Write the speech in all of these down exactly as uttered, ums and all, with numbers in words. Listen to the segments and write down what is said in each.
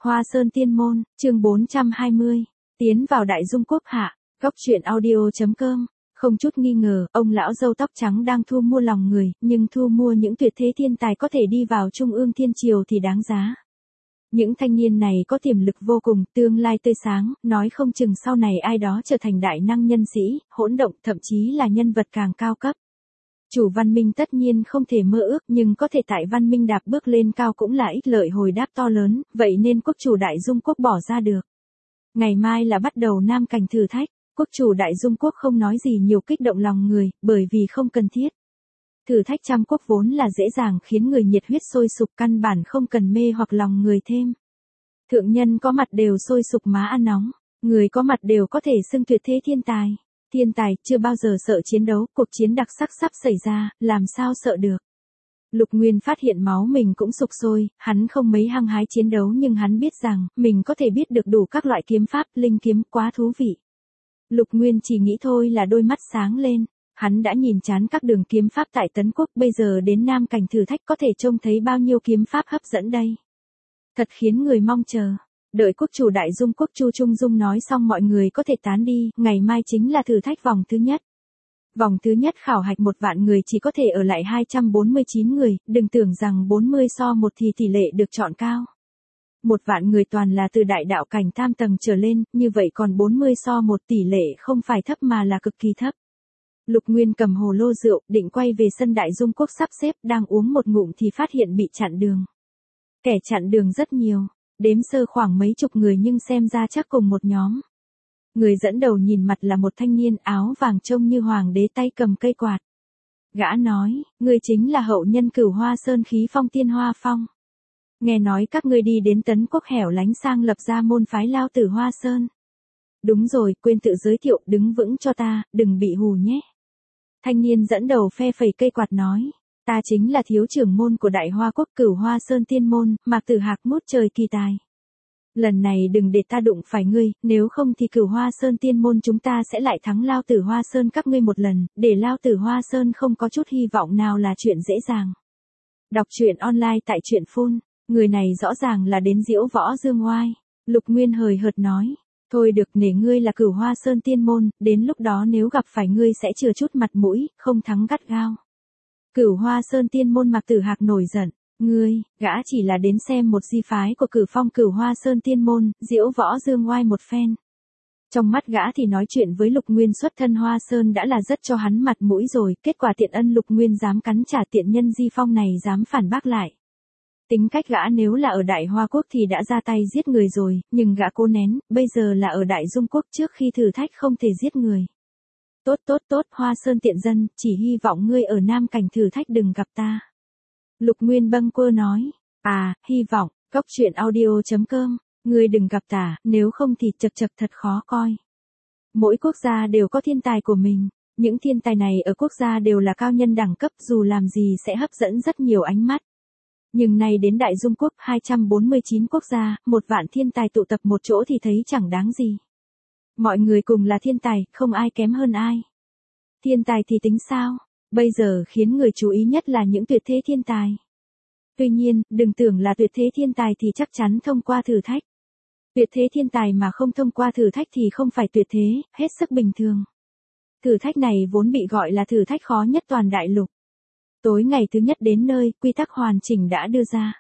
Hoa Sơn Tiên Môn, chương bốn trăm hai mươi, tiến vào Đại Dung Quốc hạ, góc truyện audio.com. Không chút nghi ngờ, ông lão râu tóc trắng đang thu mua lòng người, nhưng thu mua những tuyệt thế thiên tài có thể đi vào Trung ương Thiên Triều thì đáng giá. Những thanh niên này có tiềm lực vô cùng, tương lai tươi sáng, nói không chừng sau này ai đó trở thành đại năng nhân sĩ, hỗn động, thậm chí là nhân vật càng cao cấp. Chủ văn minh tất nhiên không thể mơ ước, nhưng có thể tại văn minh đạp bước lên cao cũng là ích lợi hồi đáp to lớn, vậy nên quốc chủ Đại Dung Quốc bỏ ra được. Ngày mai là bắt đầu Nam Cảnh thử thách, quốc chủ Đại Dung Quốc không nói gì nhiều kích động lòng người, bởi vì không cần thiết. Thử thách trăm quốc vốn là dễ dàng khiến người nhiệt huyết sôi sục, căn bản không cần mê hoặc lòng người thêm. Thượng nhân có mặt đều sôi sục má ăn nóng, người có mặt đều có thể xưng tuyệt thế thiên tài. Thiên tài chưa bao giờ sợ chiến đấu, cuộc chiến đặc sắc sắp xảy ra, làm sao sợ được. Lục Nguyên phát hiện máu mình cũng sục sôi, hắn không mấy hăng hái chiến đấu nhưng hắn biết rằng, mình có thể biết được đủ các loại kiếm pháp, linh kiếm, quá thú vị. Lục Nguyên chỉ nghĩ thôi là đôi mắt sáng lên, hắn đã nhìn chán các đường kiếm pháp tại Tấn Quốc, bây giờ đến Nam Cảnh thử thách có thể trông thấy bao nhiêu kiếm pháp hấp dẫn đây. Thật khiến người mong chờ. Đợi quốc chủ Đại Dung Quốc Chu Trung Dung nói xong mọi người có thể tán đi, ngày mai chính là thử thách vòng thứ nhất. Vòng thứ nhất khảo hạch một vạn người chỉ có thể ở lại hai trăm bốn mươi chín người, đừng tưởng rằng bốn mươi so một thì tỷ lệ được chọn cao. Một vạn người toàn là từ đại đạo cảnh tam tầng trở lên, như vậy còn bốn mươi so một tỷ lệ không phải thấp mà là cực kỳ thấp. Lục Nguyên cầm hồ lô rượu, định quay về sân Đại Dung Quốc sắp xếp, đang uống một ngụm thì phát hiện bị chặn đường. Kẻ chặn đường rất nhiều. Đếm sơ khoảng mấy chục người nhưng xem ra chắc cùng một nhóm. Người dẫn đầu nhìn mặt là một thanh niên áo vàng trông như hoàng đế tay cầm cây quạt. Gã nói, ngươi chính là hậu nhân Cửu Hoa Sơn Khí Phong Tiên Hoa Phong. Nghe nói các ngươi đi đến Tấn Quốc hẻo lánh sang lập ra môn phái Lao Tử Hoa Sơn. Đúng rồi, quên tự giới thiệu, đứng vững cho ta, đừng bị hù nhé. Thanh niên dẫn đầu phe phẩy cây quạt nói. Ta chính là thiếu trưởng môn của Đại Hoa Quốc Cửu Hoa Sơn Tiên Môn, Mạc Tử Hạc mút trời kỳ tài. Lần này đừng để ta đụng phải ngươi, nếu không thì Cửu Hoa Sơn Tiên Môn chúng ta sẽ lại thắng Lao Tử Hoa Sơn các ngươi một lần, để Lao Tử Hoa Sơn không có chút hy vọng nào là chuyện dễ dàng. Đọc truyện online tại truyện phun, người này rõ ràng là đến diễu võ dương oai. Lục Nguyên hời hợt nói, thôi được, nể ngươi là Cửu Hoa Sơn Tiên Môn, đến lúc đó nếu gặp phải ngươi sẽ chừa chút mặt mũi, không thắng gắt gao. Cửu Hoa Sơn Tiên Môn Mạc Tử Hạc nổi giận, ngươi, gã chỉ là đến xem một di phái của Cửu Phong Cửu Hoa Sơn Tiên Môn, diễu võ dương oai một phen. Trong mắt gã thì nói chuyện với Lục Nguyên xuất thân Hoa Sơn đã là rất cho hắn mặt mũi rồi, kết quả tiện ân Lục Nguyên dám cắn trả tiện nhân di phong này dám phản bác lại. Tính cách gã nếu là ở Đại Hoa Quốc thì đã ra tay giết người rồi, nhưng gã cố nén, bây giờ là ở Đại Dung Quốc trước khi thử thách không thể giết người. Tốt tốt tốt, Hoa Sơn tiện dân, chỉ hy vọng ngươi ở Nam Cảnh thử thách đừng gặp ta. Lục Nguyên bâng quơ nói, à, hy vọng, góc truyện audio.com, ngươi đừng gặp ta, nếu không thì chật chật thật khó coi. Mỗi quốc gia đều có thiên tài của mình, những thiên tài này ở quốc gia đều là cao nhân đẳng cấp, dù làm gì sẽ hấp dẫn rất nhiều ánh mắt. Nhưng nay đến Đại Dung Quốc hai trăm bốn mươi chín quốc gia, một vạn thiên tài tụ tập một chỗ thì thấy chẳng đáng gì. Mọi người cùng là thiên tài, không ai kém hơn ai. Thiên tài thì tính sao? Bây giờ khiến người chú ý nhất là những tuyệt thế thiên tài. Tuy nhiên, đừng tưởng là tuyệt thế thiên tài thì chắc chắn thông qua thử thách. Tuyệt thế thiên tài mà không thông qua thử thách thì không phải tuyệt thế, hết sức bình thường. Thử thách này vốn bị gọi là thử thách khó nhất toàn đại lục. Tối ngày thứ nhất đến nơi, quy tắc hoàn chỉnh đã đưa ra.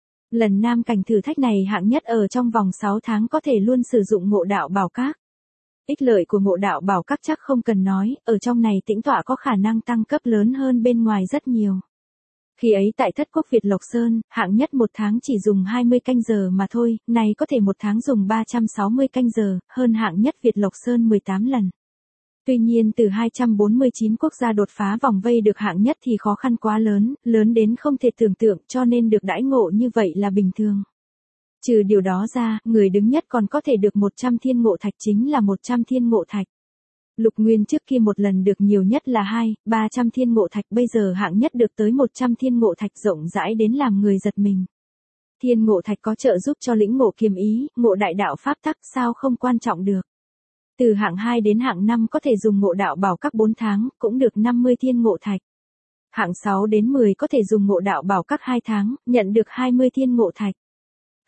Lần Nam Cảnh thử thách này hạng nhất ở trong vòng sáu tháng có thể luôn sử dụng Ngộ Đạo Bảo Các. Ích lợi của Ngộ Đạo Bảo Các chắc không cần nói, ở trong này tĩnh tọa có khả năng tăng cấp lớn hơn bên ngoài rất nhiều. Khi ấy tại Thất Quốc Việt Lộc Sơn, hạng nhất một tháng chỉ dùng hai mươi canh giờ mà thôi, này có thể một tháng dùng ba trăm sáu mươi canh giờ, hơn hạng nhất Việt Lộc Sơn mười tám lần. Tuy nhiên từ hai trăm bốn mươi chín quốc gia đột phá vòng vây được hạng nhất thì khó khăn quá lớn, lớn đến không thể tưởng tượng, cho nên được đãi ngộ như vậy là bình thường. Trừ điều đó ra, người đứng nhất còn có thể được một trăm thiên ngộ thạch, chính là một trăm thiên ngộ thạch. Lục Nguyên trước kia một lần được nhiều nhất là hai, ba trăm thiên ngộ thạch, bây giờ hạng nhất được tới một trăm thiên ngộ thạch, rộng rãi đến làm người giật mình. Thiên ngộ thạch có trợ giúp cho lĩnh ngộ kiếm ý, ngộ đại đạo pháp tắc, sao không quan trọng được. Từ hạng hai đến hạng năm có thể dùng Ngộ Đạo Bảo Các bốn tháng, cũng được năm mươi thiên ngộ thạch. Hạng sáu đến mười có thể dùng Ngộ Đạo Bảo Các hai tháng, nhận được hai mươi thiên ngộ thạch.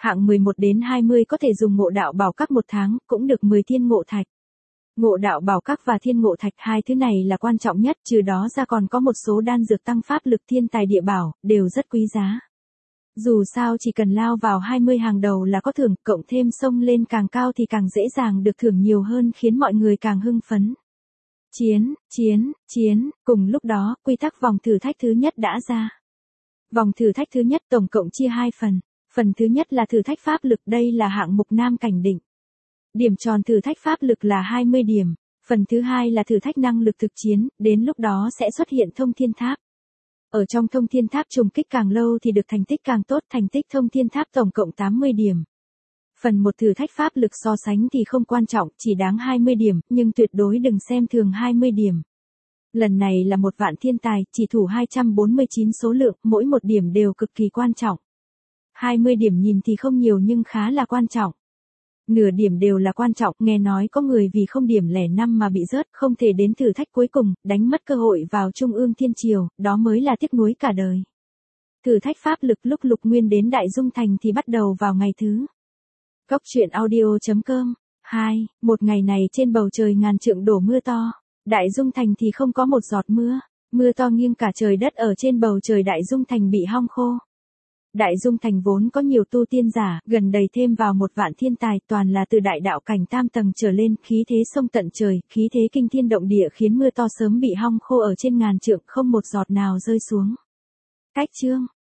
Hạng mười một đến hai mươi có thể dùng ngộ đạo bảo các một tháng, cũng được mười thiên ngộ thạch. Ngộ đạo bảo các và thiên ngộ thạch hai thứ này là quan trọng nhất, trừ đó ra còn có một số đan dược tăng pháp lực thiên tài địa bảo, đều rất quý giá. Dù sao chỉ cần lao vào hai mươi hàng đầu là có thưởng, cộng thêm xông lên càng cao thì càng dễ dàng được thưởng nhiều hơn, khiến mọi người càng hưng phấn. Chiến, chiến, chiến, cùng lúc đó, quy tắc vòng thử thách thứ nhất đã ra. Vòng thử thách thứ nhất tổng cộng chia hai phần. Phần thứ nhất là thử thách pháp lực, đây là hạng mục nam cảnh định. Điểm tròn thử thách pháp lực là hai mươi điểm. Phần thứ hai là thử thách năng lực thực chiến, đến lúc đó sẽ xuất hiện thông thiên tháp. Ở trong thông thiên tháp trùng kích càng lâu thì được thành tích càng tốt, thành tích thông thiên tháp tổng cộng tám mươi điểm. Phần một thử thách pháp lực so sánh thì không quan trọng, chỉ đáng hai mươi điểm, nhưng tuyệt đối đừng xem thường hai mươi điểm. Lần này là một vạn thiên tài, chỉ thủ hai trăm bốn mươi chín số lượng, mỗi một điểm đều cực kỳ quan trọng. hai mươi điểm nhìn thì không nhiều nhưng khá là quan trọng. Nửa điểm đều là quan trọng, nghe nói có người vì không điểm lẻ năm mà bị rớt, không thể đến thử thách cuối cùng, đánh mất cơ hội vào Trung ương Thiên Triều, đó mới là tiếc nuối cả đời. Thử thách pháp lực lúc Lục Nguyên đến Đại Dung Thành thì bắt đầu vào ngày thứ. Cốc truyện audio chấm com. hai. Một ngày này trên bầu trời ngàn trượng đổ mưa to. Đại Dung Thành thì không có một giọt mưa. Mưa to nghiêng cả trời đất, ở trên bầu trời Đại Dung Thành bị hong khô. Đại Dung Thành vốn có nhiều tu tiên giả, gần đầy thêm vào một vạn thiên tài, toàn là từ đại đạo cảnh tam tầng trở lên, khí thế sông tận trời, khí thế kinh thiên động địa, khiến mưa to sớm bị hong khô ở trên ngàn trượng, không một giọt nào rơi xuống. Cách chương